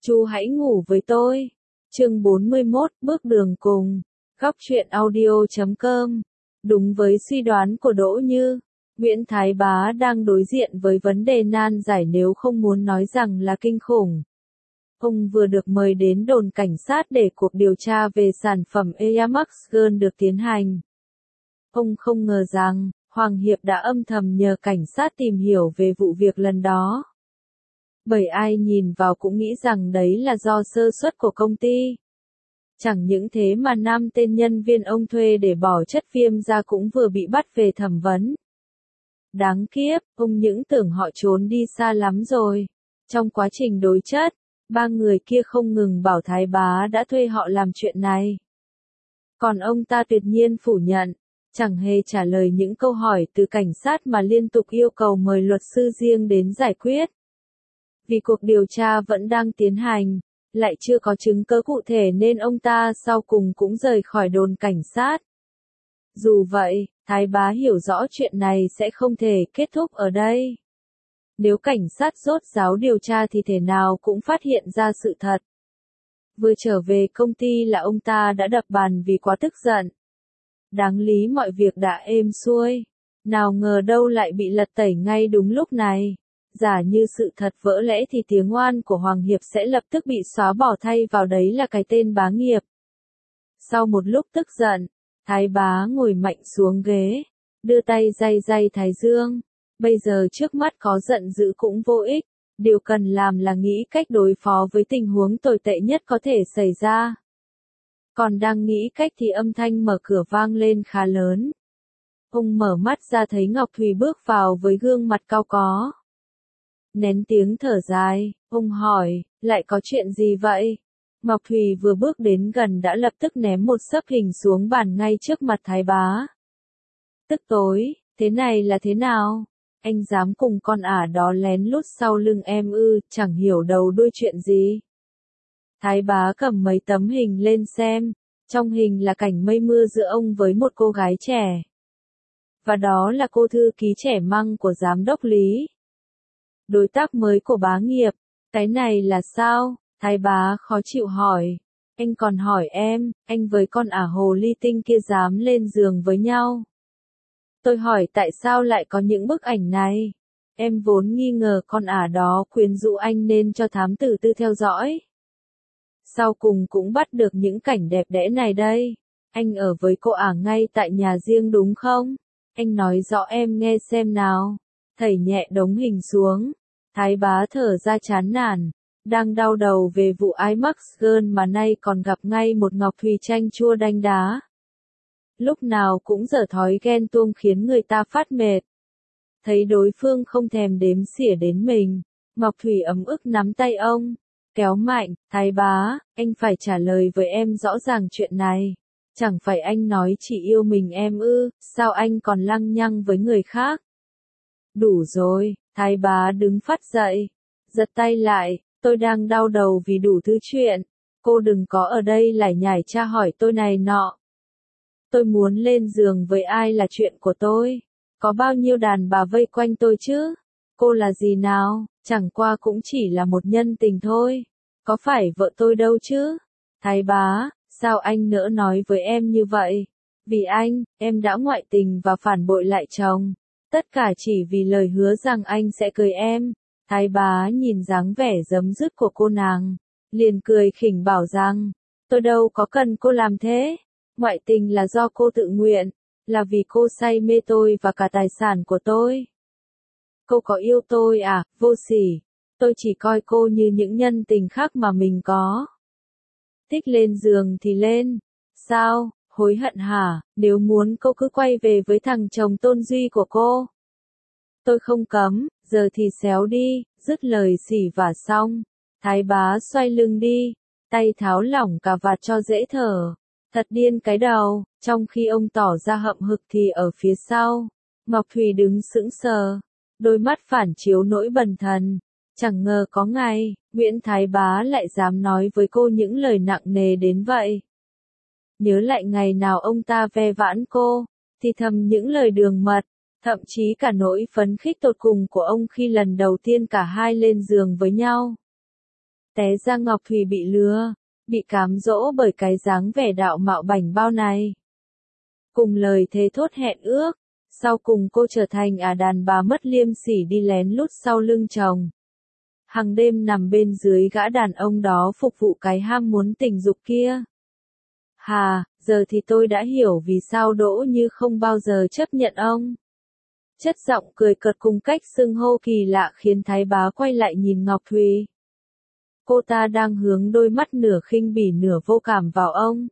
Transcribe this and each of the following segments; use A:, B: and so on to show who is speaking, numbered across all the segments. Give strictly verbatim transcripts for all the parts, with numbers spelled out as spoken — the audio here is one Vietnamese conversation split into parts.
A: Chu hãy ngủ với tôi. Chương bốn mươi mốt, bước đường cùng. Góc truyện audio chấm com. Đúng với suy đoán của Đỗ Như, Nguyễn Thái Bá đang đối diện với vấn đề nan giải nếu không muốn nói rằng là kinh khủng. Ông vừa được mời đến đồn cảnh sát để cuộc điều tra về sản phẩm Air Max Girl được tiến hành. Ông không ngờ rằng, Hoàng Hiệp đã âm thầm nhờ cảnh sát tìm hiểu về vụ việc lần đó. Bởi ai nhìn vào cũng nghĩ rằng đấy là do sơ suất của công ty. Chẳng những thế mà năm tên nhân viên ông thuê để bỏ chất viêm ra cũng vừa bị bắt về thẩm vấn. Đáng kiếp, ông những tưởng họ trốn đi xa lắm rồi. Trong quá trình đối chất, ba người kia không ngừng bảo Thái Bá đã thuê họ làm chuyện này. Còn ông ta tuyệt nhiên phủ nhận, chẳng hề trả lời những câu hỏi từ cảnh sát mà liên tục yêu cầu mời luật sư riêng đến giải quyết. Vì cuộc điều tra vẫn đang tiến hành, lại chưa có chứng cứ cụ thể nên ông ta sau cùng cũng rời khỏi đồn cảnh sát. Dù vậy, Thái Bá hiểu rõ chuyện này sẽ không thể kết thúc ở đây. Nếu cảnh sát rốt ráo điều tra thì thể nào cũng phát hiện ra sự thật. Vừa trở về công ty là ông ta đã đập bàn vì quá tức giận. Đáng lý mọi việc đã êm xuôi, nào ngờ đâu lại bị lật tẩy ngay đúng lúc này. Giả như sự thật vỡ lẽ thì tiếng oan của Hoàng Hiệp sẽ lập tức bị xóa bỏ, thay vào đấy là cái tên Bá Nghiệp. Sau một lúc tức giận, Thái Bá ngồi mạnh xuống ghế, đưa tay day day thái dương. Bây giờ trước mắt có giận dữ cũng vô ích, điều cần làm là nghĩ cách đối phó với tình huống tồi tệ nhất có thể xảy ra. Còn đang nghĩ cách thì âm thanh mở cửa vang lên khá lớn. Ông mở mắt ra thấy Ngọc Thùy bước vào với gương mặt cau có. Nén tiếng thở dài, ông hỏi, lại có chuyện gì vậy? Ngọc Thùy vừa bước đến gần đã lập tức ném một xấp hình xuống bàn ngay trước mặt Thái Bá. Tức tối, thế này là thế nào? Anh dám cùng con ả đó lén lút sau lưng em ư, chẳng hiểu đầu đuôi chuyện gì. Thái Bá cầm mấy tấm hình lên xem, trong hình là cảnh mây mưa giữa ông với một cô gái trẻ. Và đó là cô thư ký trẻ măng của giám đốc Lý. Đối tác mới của Bá Nghiệp, cái này là sao? Thái Bá khó chịu hỏi. Anh còn hỏi em, anh với con ả hồ ly tinh kia dám lên giường với nhau. Tôi hỏi tại sao lại có những bức ảnh này? Em vốn nghi ngờ con ả đó quyến rũ anh nên cho thám tử tư theo dõi. Sau cùng cũng bắt được những cảnh đẹp đẽ này đây. Anh ở với cô ả ngay tại nhà riêng đúng không? Anh nói rõ em nghe xem nào. Thầy nhẹ đống hình xuống. Thái Bá thở ra chán nản. Đang đau đầu về vụ IMAX Girl mà nay còn gặp ngay một Ngọc Thùy chanh chua đanh đá. Lúc nào cũng dở thói ghen tuông khiến người ta phát mệt. Thấy đối phương không thèm đếm xỉa đến mình, Ngọc Thùy ấm ức nắm tay ông, kéo mạnh, Thái Bá, anh phải trả lời với em rõ ràng chuyện này. Chẳng phải anh nói chỉ yêu mình em ư, sao anh còn lăng nhăng với người khác? Đủ rồi, Thái Bá đứng phát dậy, giật tay lại, tôi đang đau đầu vì đủ thứ chuyện, cô đừng có ở đây lải nhải tra hỏi tôi này nọ. Tôi muốn lên giường với ai là chuyện của tôi, có bao nhiêu đàn bà vây quanh tôi chứ, cô là gì nào, chẳng qua cũng chỉ là một nhân tình thôi, có phải vợ tôi đâu chứ. Thái Bá, sao anh nỡ nói với em như vậy? Vì anh, em đã ngoại tình và phản bội lại chồng. Tất cả chỉ vì lời hứa rằng anh sẽ cưới em. Thái Bá nhìn dáng vẻ giấm dứt của cô nàng, liền cười khỉnh bảo rằng, tôi đâu có cần cô làm thế. Ngoại tình là do cô tự nguyện, là vì cô say mê tôi và cả tài sản của tôi. Cô có yêu tôi à, vô sỉ. Tôi chỉ coi cô như những nhân tình khác mà mình có. Thích lên giường thì lên. Sao, hối hận hả, nếu muốn cô cứ quay về với thằng chồng Tôn Duy của cô. Tôi không cấm, giờ thì xéo đi, dứt lời xỉ vả xong. Thái Bá xoay lưng đi, tay tháo lỏng cà vạt cho dễ thở. Thật điên cái đầu, trong khi ông tỏ ra hậm hực thì ở phía sau, Ngọc Thùy đứng sững sờ, đôi mắt phản chiếu nỗi bần thần. Chẳng ngờ có ngày, Nguyễn Thái Bá lại dám nói với cô những lời nặng nề đến vậy. Nhớ lại ngày nào ông ta ve vãn cô, thì thầm những lời đường mật, thậm chí cả nỗi phấn khích tột cùng của ông khi lần đầu tiên cả hai lên giường với nhau. Té ra Ngọc Thùy bị lừa, bị cám dỗ bởi cái dáng vẻ đạo mạo bảnh bao này. Cùng lời thề thốt hẹn ước, sau cùng cô trở thành ả đàn bà mất liêm sỉ đi lén lút sau lưng chồng. Hàng đêm nằm bên dưới gã đàn ông đó phục vụ cái ham muốn tình dục kia. Hà, giờ thì tôi đã hiểu vì sao Đỗ Như không bao giờ chấp nhận ông. Chất giọng cười cợt cùng cách xưng hô kỳ lạ khiến Thái Bá quay lại nhìn Ngọc Thùy. Cô ta đang hướng đôi mắt nửa khinh bỉ nửa vô cảm vào ông.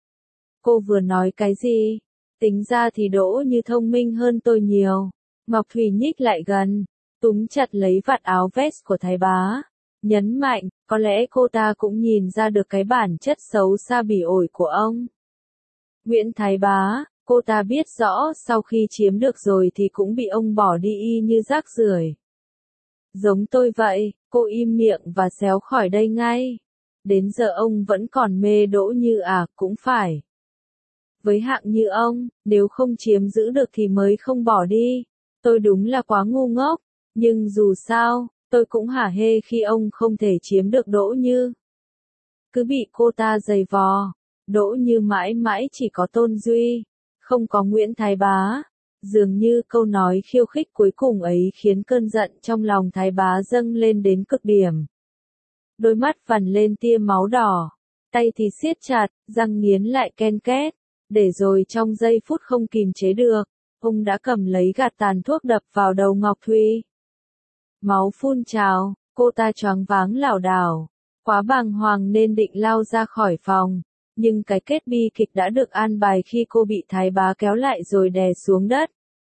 A: Cô vừa nói cái gì? Tính ra thì Đỗ Như thông minh hơn tôi nhiều. Ngọc Thùy nhích lại gần, túm chặt lấy vạt áo vest của Thái Bá. Nhấn mạnh, có lẽ cô ta cũng nhìn ra được cái bản chất xấu xa bỉ ổi của ông. Nguyễn Thái Bá, cô ta biết rõ sau khi chiếm được rồi thì cũng bị ông bỏ đi y như rác rưởi. Giống tôi vậy, cô im miệng và xéo khỏi đây ngay. Đến giờ ông vẫn còn mê Đỗ Như à, cũng phải. Với hạng như ông, nếu không chiếm giữ được thì mới không bỏ đi. Tôi đúng là quá ngu ngốc, nhưng dù sao, tôi cũng hả hê khi ông không thể chiếm được Đỗ Như. Cứ bị cô ta giày vò, Đỗ Như mãi mãi chỉ có Tôn Duy, không có Nguyễn Thái Bá. Dường như câu nói khiêu khích cuối cùng ấy khiến cơn giận trong lòng Thái Bá dâng lên đến cực điểm. Đôi mắt vằn lên tia máu đỏ, tay thì siết chặt, răng nghiến lại ken két, để rồi trong giây phút không kìm chế được, ông đã cầm lấy gạt tàn thuốc đập vào đầu Ngọc Thùy. Máu phun trào, cô ta choáng váng lảo đảo, quá bàng hoàng nên định lao ra khỏi phòng, nhưng cái kết bi kịch đã được an bài khi cô bị Thái Bá kéo lại rồi đè xuống đất.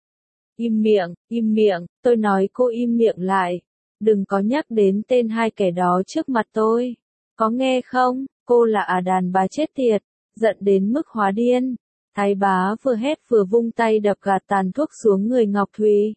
A: Im miệng, im miệng, tôi nói cô im miệng lại, đừng có nhắc đến tên hai kẻ đó trước mặt tôi, có nghe không, cô là ả đàn bà chết tiệt, giận đến mức hóa điên. Thái Bá vừa hét vừa vung tay đập gạt tàn thuốc xuống người Ngọc Thùy.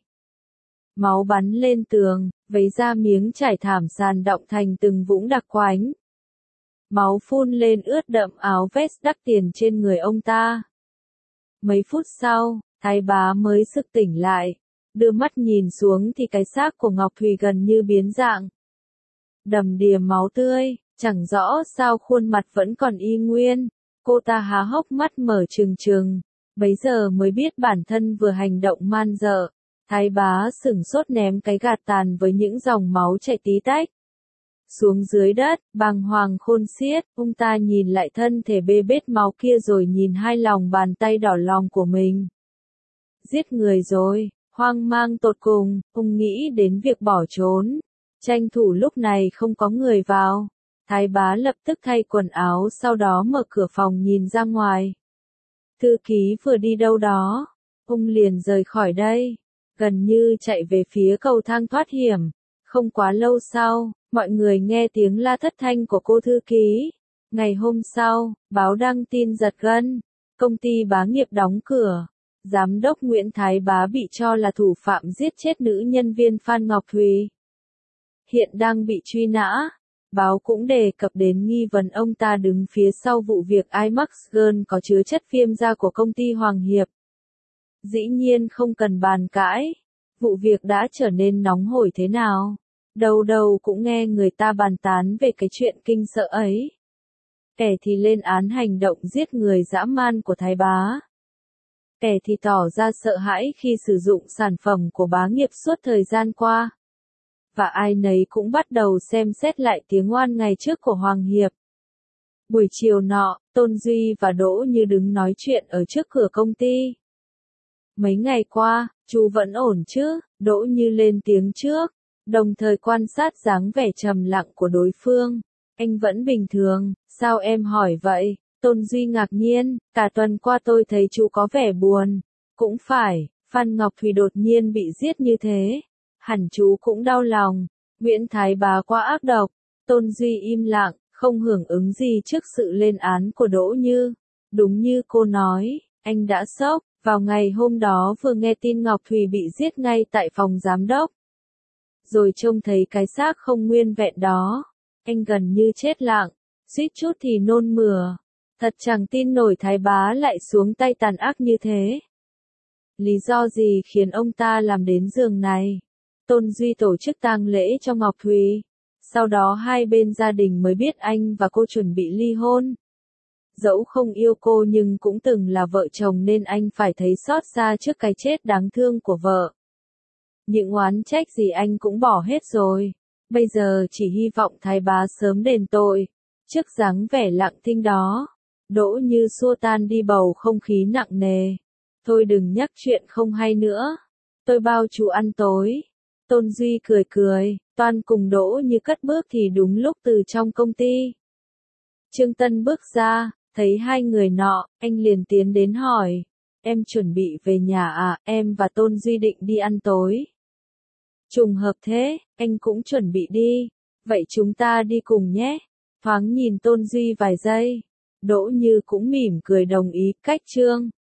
A: Máu bắn lên tường, vấy ra miếng trải thảm sàn đọng thành từng vũng đặc quánh. Máu phun lên ướt đậm áo vest đắt tiền trên người ông ta. Mấy phút sau, Thái Bá mới sực tỉnh lại, đưa mắt nhìn xuống thì cái xác của Ngọc Thùy gần như biến dạng. Đầm đìa máu tươi, chẳng rõ sao khuôn mặt vẫn còn y nguyên, cô ta há hốc mắt mở trừng trừng, bấy giờ mới biết bản thân vừa hành động man dợ. Thái Bá sửng sốt ném cái gạt tàn với những dòng máu chảy tí tách xuống dưới đất, bàng hoàng khôn xiết, ông ta nhìn lại thân thể bê bết máu kia rồi nhìn hai lòng bàn tay đỏ lòng của mình. Giết người rồi, hoang mang tột cùng, ông nghĩ đến việc bỏ trốn, tranh thủ lúc này không có người vào. Thái Bá lập tức thay quần áo sau đó mở cửa phòng nhìn ra ngoài. Thư ký vừa đi đâu đó, ông liền rời khỏi đây, gần như chạy về phía cầu thang thoát hiểm. Không quá lâu sau, mọi người nghe tiếng la thất thanh của cô thư ký. Ngày hôm sau, báo đăng tin giật gân, công ty Bá Nghiệp đóng cửa. Giám đốc Nguyễn Thái Bá bị cho là thủ phạm giết chết nữ nhân viên Phan Ngọc Thùy. Hiện đang bị truy nã. Báo cũng đề cập đến nghi vấn ông ta đứng phía sau vụ việc IMAX Girl có chứa chất viêm da của công ty Hoàng Hiệp. Dĩ nhiên không cần bàn cãi. Vụ việc đã trở nên nóng hổi thế nào? Đầu đầu cũng nghe người ta bàn tán về cái chuyện kinh sợ ấy. Kẻ thì lên án hành động giết người dã man của Thái Bá. Kẻ thì tỏ ra sợ hãi khi sử dụng sản phẩm của Bá Nghiệp suốt thời gian qua. Và ai nấy cũng bắt đầu xem xét lại tiếng oan ngày trước của Hoàng Hiệp. Buổi chiều nọ, Tôn Duy và Đỗ Như đứng nói chuyện ở trước cửa công ty. Mấy ngày qua, chú vẫn ổn chứ? Đỗ Như lên tiếng trước, đồng thời quan sát dáng vẻ trầm lặng của đối phương. Anh vẫn bình thường, sao em hỏi vậy? Tôn Duy ngạc nhiên, cả tuần qua tôi thấy chú có vẻ buồn. Cũng phải, Phan Ngọc Thùy đột nhiên bị giết như thế. Hẳn chú cũng đau lòng. Nguyễn Thái Bá quá ác độc. Tôn Duy im lặng, không hưởng ứng gì trước sự lên án của Đỗ Như. Đúng như cô nói, anh đã sốc. Vào ngày hôm đó vừa nghe tin Ngọc Thùy bị giết ngay tại phòng giám đốc. Rồi trông thấy cái xác không nguyên vẹn đó. Anh gần như chết lặng, suýt chút thì nôn mửa. Thật chẳng tin nổi Thái Bá lại xuống tay tàn ác như thế. Lý do gì khiến ông ta làm đến giường này? Tôn Duy tổ chức tang lễ cho Ngọc Thùy. Sau đó hai bên gia đình mới biết anh và cô chuẩn bị ly hôn. Dẫu không yêu cô nhưng cũng từng là vợ chồng nên anh phải thấy xót xa trước cái chết đáng thương của vợ. Những oán trách gì anh cũng bỏ hết rồi. Bây giờ chỉ hy vọng Thái bá sớm đền tội. Trước dáng vẻ lặng thinh đó, Đỗ Như xua tan đi bầu không khí nặng nề. Thôi đừng nhắc chuyện không hay nữa. Tôi bao chú ăn tối. Tôn Duy cười cười, toan cùng Đỗ Như cất bước thì đúng lúc từ trong công ty. Trương Tân bước ra, thấy hai người nọ, anh liền tiến đến hỏi. Em chuẩn bị về nhà à, em và Tôn Duy định đi ăn tối. Trùng hợp thế, anh cũng chuẩn bị đi. Vậy chúng ta đi cùng nhé. Thoáng nhìn Tôn Duy vài giây. Đỗ Như cũng mỉm cười đồng ý, cách Trương